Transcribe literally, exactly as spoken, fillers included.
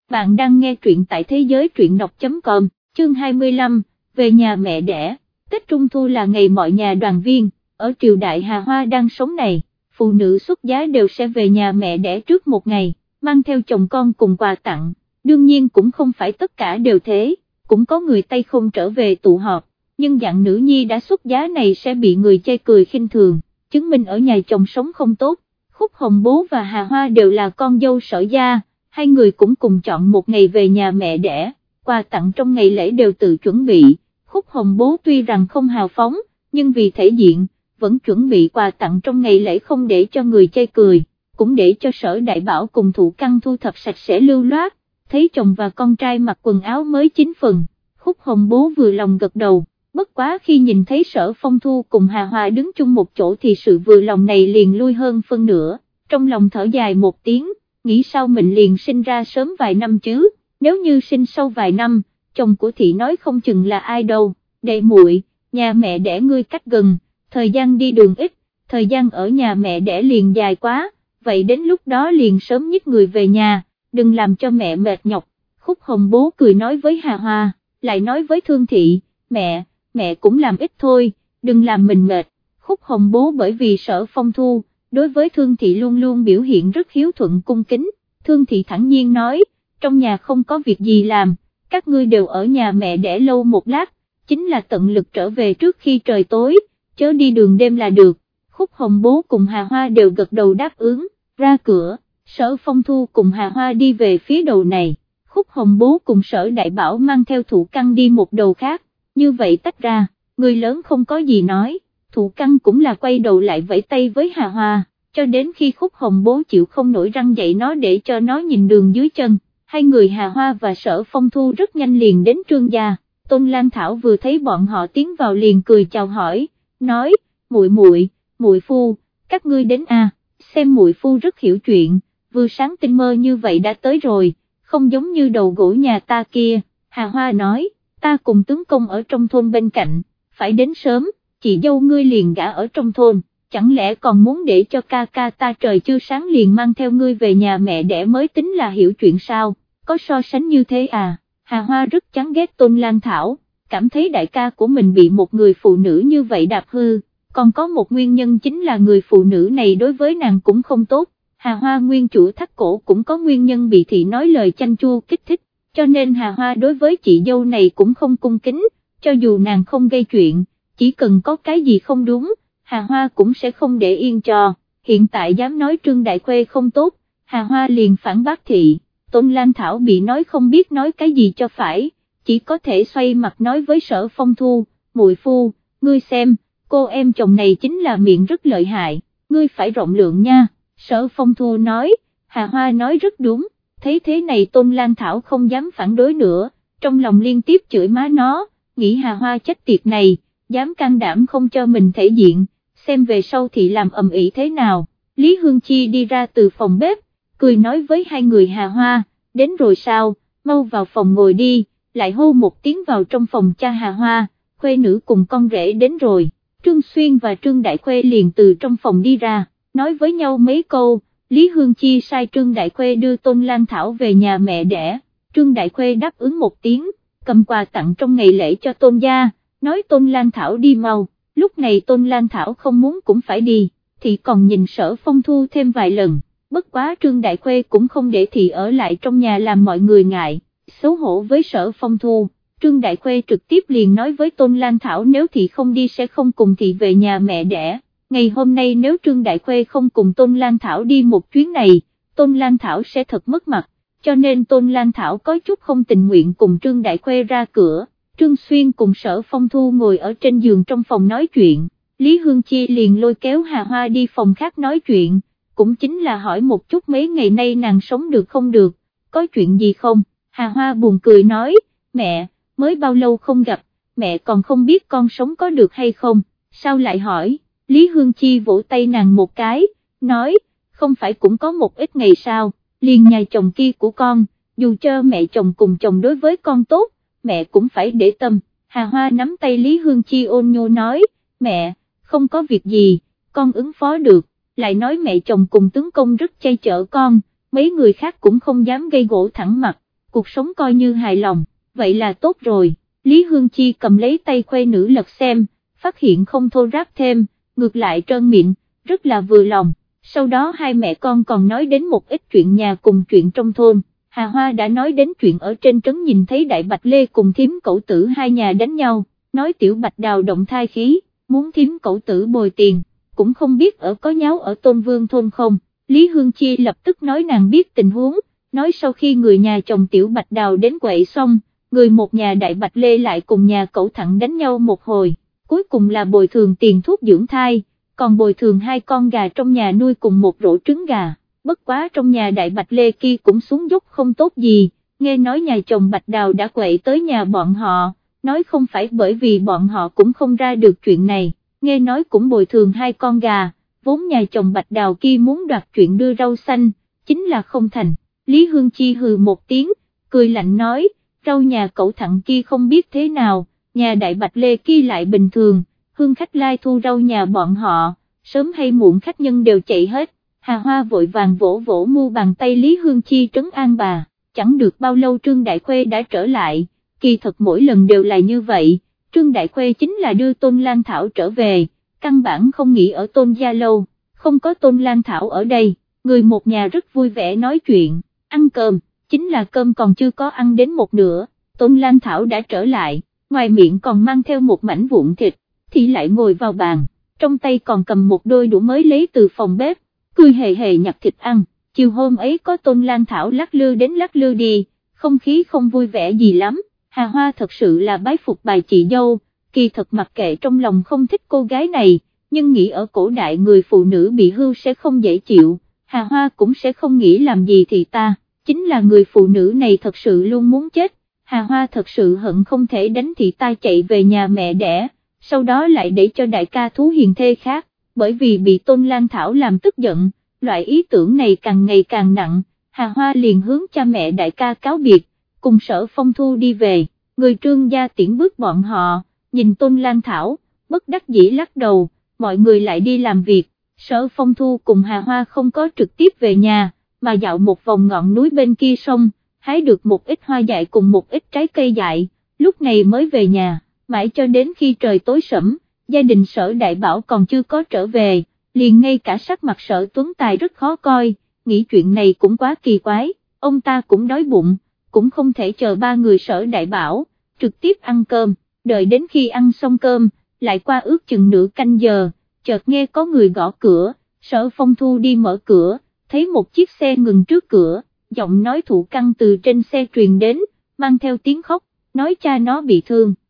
Bạn đang nghe truyện tại thế giới truyện đọc chấm com, chương hai mươi lăm, về nhà mẹ đẻ. Tết Trung Thu là ngày mọi nhà đoàn viên, ở triều đại Hà Hoa đang sống này, phụ nữ xuất giá đều sẽ về nhà mẹ đẻ trước một ngày, mang theo chồng con cùng quà tặng, đương nhiên cũng không phải tất cả đều thế, cũng có người Tây không trở về tụ họp, nhưng dạng nữ nhi đã xuất giá này sẽ bị người chê cười khinh thường, chứng minh ở nhà chồng sống không tốt. Khúc Hồng Bố và Hà Hoa đều là con dâu Sở gia, hai người cũng cùng chọn một ngày về nhà mẹ đẻ, quà tặng trong ngày lễ đều tự chuẩn bị. Khúc Hồng Bố tuy rằng không hào phóng, nhưng vì thể diện, vẫn chuẩn bị quà tặng trong ngày lễ không để cho người chê cười, cũng để cho Sở Đại Bảo cùng Thụ Căn thu thập sạch sẽ lưu loát, thấy chồng và con trai mặc quần áo mới chín phần, Khúc Hồng Bố vừa lòng gật đầu, bất quá khi nhìn thấy Sở Phong Thu cùng Hà Hoa đứng chung một chỗ thì sự vừa lòng này liền lui hơn phân nửa, trong lòng thở dài một tiếng, nghĩ sao mình liền sinh ra sớm vài năm chứ, nếu như sinh sau vài năm, chồng của thị nói không chừng là ai đâu, đệ muội, nhà mẹ đẻ ngươi cách gần, thời gian đi đường ít, thời gian ở nhà mẹ đẻ liền dài quá, vậy đến lúc đó liền sớm nhích người về nhà, đừng làm cho mẹ mệt nhọc. Khúc Hồng Bố cười nói với Hà Hoa, lại nói với Thương Thị, mẹ, mẹ cũng làm ít thôi, đừng làm mình mệt. Khúc Hồng Bố bởi vì Sở Phong Thu, đối với Thương Thị luôn luôn biểu hiện rất hiếu thuận cung kính, Thương Thị thản nhiên nói, trong nhà không có việc gì làm, các ngươi đều ở nhà mẹ đẻ lâu một lát, chính là tận lực trở về trước khi trời tối, chớ đi đường đêm là được. Khúc Hồng Bố cùng Hà Hoa đều gật đầu đáp ứng, ra cửa, Sở Phong Thu cùng Hà Hoa đi về phía đầu này, Khúc Hồng Bố cùng Sở Đại Bảo mang theo Thụ Căn đi một đầu khác, như vậy tách ra, người lớn không có gì nói, Thụ Căn cũng là quay đầu lại vẫy tay với Hà Hoa, cho đến khi Khúc Hồng Bố chịu không nổi răng dạy nó để cho nó nhìn đường dưới chân, hai người Hà Hoa và Sở Phong Thu rất nhanh liền đến Trương gia. Tôn Lan Thảo vừa thấy bọn họ tiến vào liền cười chào hỏi, nói, muội muội, muội phu, các ngươi đến à, xem muội phu rất hiểu chuyện, vừa sáng tinh mơ như vậy đã tới rồi, không giống như đầu gỗ nhà ta kia. Hà Hoa nói, ta cùng tướng công ở trong thôn bên cạnh, phải đến sớm, chị dâu ngươi liền gả ở trong thôn, chẳng lẽ còn muốn để cho ca ca ta trời chưa sáng liền mang theo ngươi về nhà mẹ đẻ mới tính là hiểu chuyện sao, có so sánh như thế à? Hà Hoa rất chán ghét Tôn Lan Thảo, cảm thấy đại ca của mình bị một người phụ nữ như vậy đạp hư, còn có một nguyên nhân chính là người phụ nữ này đối với nàng cũng không tốt. Hà Hoa nguyên chủ Thắt Cổ cũng có nguyên nhân bị thị nói lời chanh chua kích thích, cho nên Hà Hoa đối với chị dâu này cũng không cung kính, cho dù nàng không gây chuyện, chỉ cần có cái gì không đúng, Hà Hoa cũng sẽ không để yên cho, hiện tại dám nói Trương Đại Khuê không tốt, Hà Hoa liền phản bác thị. Tôn Lan Thảo bị nói không biết nói cái gì cho phải, chỉ có thể xoay mặt nói với Sở Phong Thu, muội phu, ngươi xem, cô em chồng này chính là miệng rất lợi hại, ngươi phải rộng lượng nha. Sở Phong Thu nói, Hà Hoa nói rất đúng, thấy thế này Tôn Lan Thảo không dám phản đối nữa, trong lòng liên tiếp chửi má nó, nghĩ Hà Hoa chết tiệt này, dám can đảm không cho mình thể diện, xem về sau thì làm ầm ĩ thế nào. Lý Hương Chi đi ra từ phòng bếp, cười nói với hai người Hà Hoa, đến rồi sao, mau vào phòng ngồi đi, lại hô một tiếng vào trong phòng cha Hà Hoa, khuê nữ cùng con rể đến rồi. Trương Xuyên và Trương Đại Khuê liền từ trong phòng đi ra, nói với nhau mấy câu, Lý Hương Chi sai Trương Đại Khuê đưa Tôn Lan Thảo về nhà mẹ đẻ, Trương Đại Khuê đáp ứng một tiếng, cầm quà tặng trong ngày lễ cho Tôn gia, nói Tôn Lan Thảo đi mau, lúc này Tôn Lan Thảo không muốn cũng phải đi, thì còn nhìn Sở Phong Thu thêm vài lần. Bất quá Trương Đại Khuê cũng không để thị ở lại trong nhà làm mọi người ngại, xấu hổ với Sở Phong Thu, Trương Đại Khuê trực tiếp liền nói với Tôn Lan Thảo nếu thị không đi sẽ không cùng thị về nhà mẹ đẻ, ngày hôm nay nếu Trương Đại Khuê không cùng Tôn Lan Thảo đi một chuyến này, Tôn Lan Thảo sẽ thật mất mặt, cho nên Tôn Lan Thảo có chút không tình nguyện cùng Trương Đại Khuê ra cửa. Trương Xuyên cùng Sở Phong Thu ngồi ở trên giường trong phòng nói chuyện, Lý Hương Chi liền lôi kéo Hà Hoa đi phòng khác nói chuyện, cũng chính là hỏi một chút mấy ngày nay nàng sống được không được, có chuyện gì không. Hà Hoa buồn cười nói, mẹ, mới bao lâu không gặp, mẹ còn không biết con sống có được hay không, sao lại hỏi. Lý Hương Chi vỗ tay nàng một cái, nói, không phải cũng có một ít ngày sao, liền nhà chồng kia của con, dù cho mẹ chồng cùng chồng đối với con tốt, mẹ cũng phải để tâm. Hà Hoa nắm tay Lý Hương Chi ôn nhô nói, mẹ, không có việc gì, con ứng phó được, lại nói mẹ chồng cùng tướng công rất chay chở con, mấy người khác cũng không dám gây gổ thẳng mặt, cuộc sống coi như hài lòng, vậy là tốt rồi. Lý Hương Chi cầm lấy tay khuê nữ lật xem, phát hiện không thô ráp thêm, ngược lại trơn miệng, rất là vừa lòng. Sau đó hai mẹ con còn nói đến một ít chuyện nhà cùng chuyện trong thôn. Hà Hoa đã nói đến chuyện ở trên trấn nhìn thấy Đại Bạch Lê cùng thím cẩu tử hai nhà đánh nhau, nói Tiểu Bạch Đào động thai khí, muốn thím cẩu tử bồi tiền, cũng không biết ở có nháo ở Tôn Vương thôn không. Lý Hương Chi lập tức nói nàng biết tình huống, nói sau khi người nhà chồng Tiểu Bạch Đào đến quậy xong, người một nhà Đại Bạch Lê lại cùng nhà cẩu Thẳng đánh nhau một hồi, cuối cùng là bồi thường tiền thuốc dưỡng thai, còn bồi thường hai con gà trong nhà nuôi cùng một rổ trứng gà. Bất quá trong nhà Đại Bạch Lê kia cũng xuống dốc không tốt gì, nghe nói nhà chồng Bạch Đào đã quậy tới nhà bọn họ, nói không phải bởi vì bọn họ cũng không ra được chuyện này, nghe nói cũng bồi thường hai con gà, vốn nhà chồng Bạch Đào kia muốn đoạt chuyện đưa rau xanh, chính là không thành. Lý Hương Chi hừ một tiếng, cười lạnh nói, rau nhà cậu Thẳng kia không biết thế nào, nhà Đại Bạch Lê kia lại bình thường, hương khách lai thu rau nhà bọn họ, sớm hay muộn khách nhân đều chạy hết. Hà Hoa vội vàng vỗ vỗ mu bàn tay Lý Hương Chi trấn an bà, chẳng được bao lâu Trương Đại Khuê đã trở lại, kỳ thật mỗi lần đều là như vậy, Trương Đại Khuê chính là đưa Tôn Lan Thảo trở về, căn bản không nghĩ ở Tôn gia lâu, không có Tôn Lan Thảo ở đây, người một nhà rất vui vẻ nói chuyện, ăn cơm, chính là cơm còn chưa có ăn đến một nửa, Tôn Lan Thảo đã trở lại, ngoài miệng còn mang theo một mảnh vụn thịt, thì lại ngồi vào bàn, trong tay còn cầm một đôi đũa mới lấy từ phòng bếp, cười hề hề nhặt thịt ăn. Chiều hôm ấy có Tôn Lan Thảo lắc lư đến lắc lư đi, không khí không vui vẻ gì lắm. Hà Hoa thật sự là bái phục bài chị dâu, kỳ thật mặc kệ trong lòng không thích cô gái này, nhưng nghĩ ở cổ đại người phụ nữ bị hưu sẽ không dễ chịu, Hà Hoa cũng sẽ không nghĩ làm gì thì ta, chính là người phụ nữ này thật sự luôn muốn chết. Hà Hoa thật sự hận không thể đánh thị ta chạy về nhà mẹ đẻ, sau đó lại để cho đại ca thú hiền thê khác, bởi vì bị Tôn Lan Thảo làm tức giận, loại ý tưởng này càng ngày càng nặng, Hà Hoa liền hướng cha mẹ đại ca cáo biệt, cùng Sở Phong Thu đi về, người Trương gia tiễn bước bọn họ, nhìn Tôn Lan Thảo, bất đắc dĩ lắc đầu, mọi người lại đi làm việc, Sở Phong Thu cùng Hà Hoa không có trực tiếp về nhà, mà dạo một vòng ngọn núi bên kia sông, hái được một ít hoa dại cùng một ít trái cây dại, lúc này mới về nhà, mãi cho đến khi trời tối sẫm, gia đình Sở Đại Bảo còn chưa có trở về, liền ngay cả sắc mặt Sở Tuấn Tài rất khó coi, nghĩ chuyện này cũng quá kỳ quái, ông ta cũng đói bụng, cũng không thể chờ ba người Sở Đại Bảo, trực tiếp ăn cơm, đợi đến khi ăn xong cơm, lại qua ước chừng nửa canh giờ, chợt nghe có người gõ cửa, Sở Phong Thu đi mở cửa, thấy một chiếc xe ngừng trước cửa, giọng nói thụ căng từ trên xe truyền đến, mang theo tiếng khóc, nói cha nó bị thương.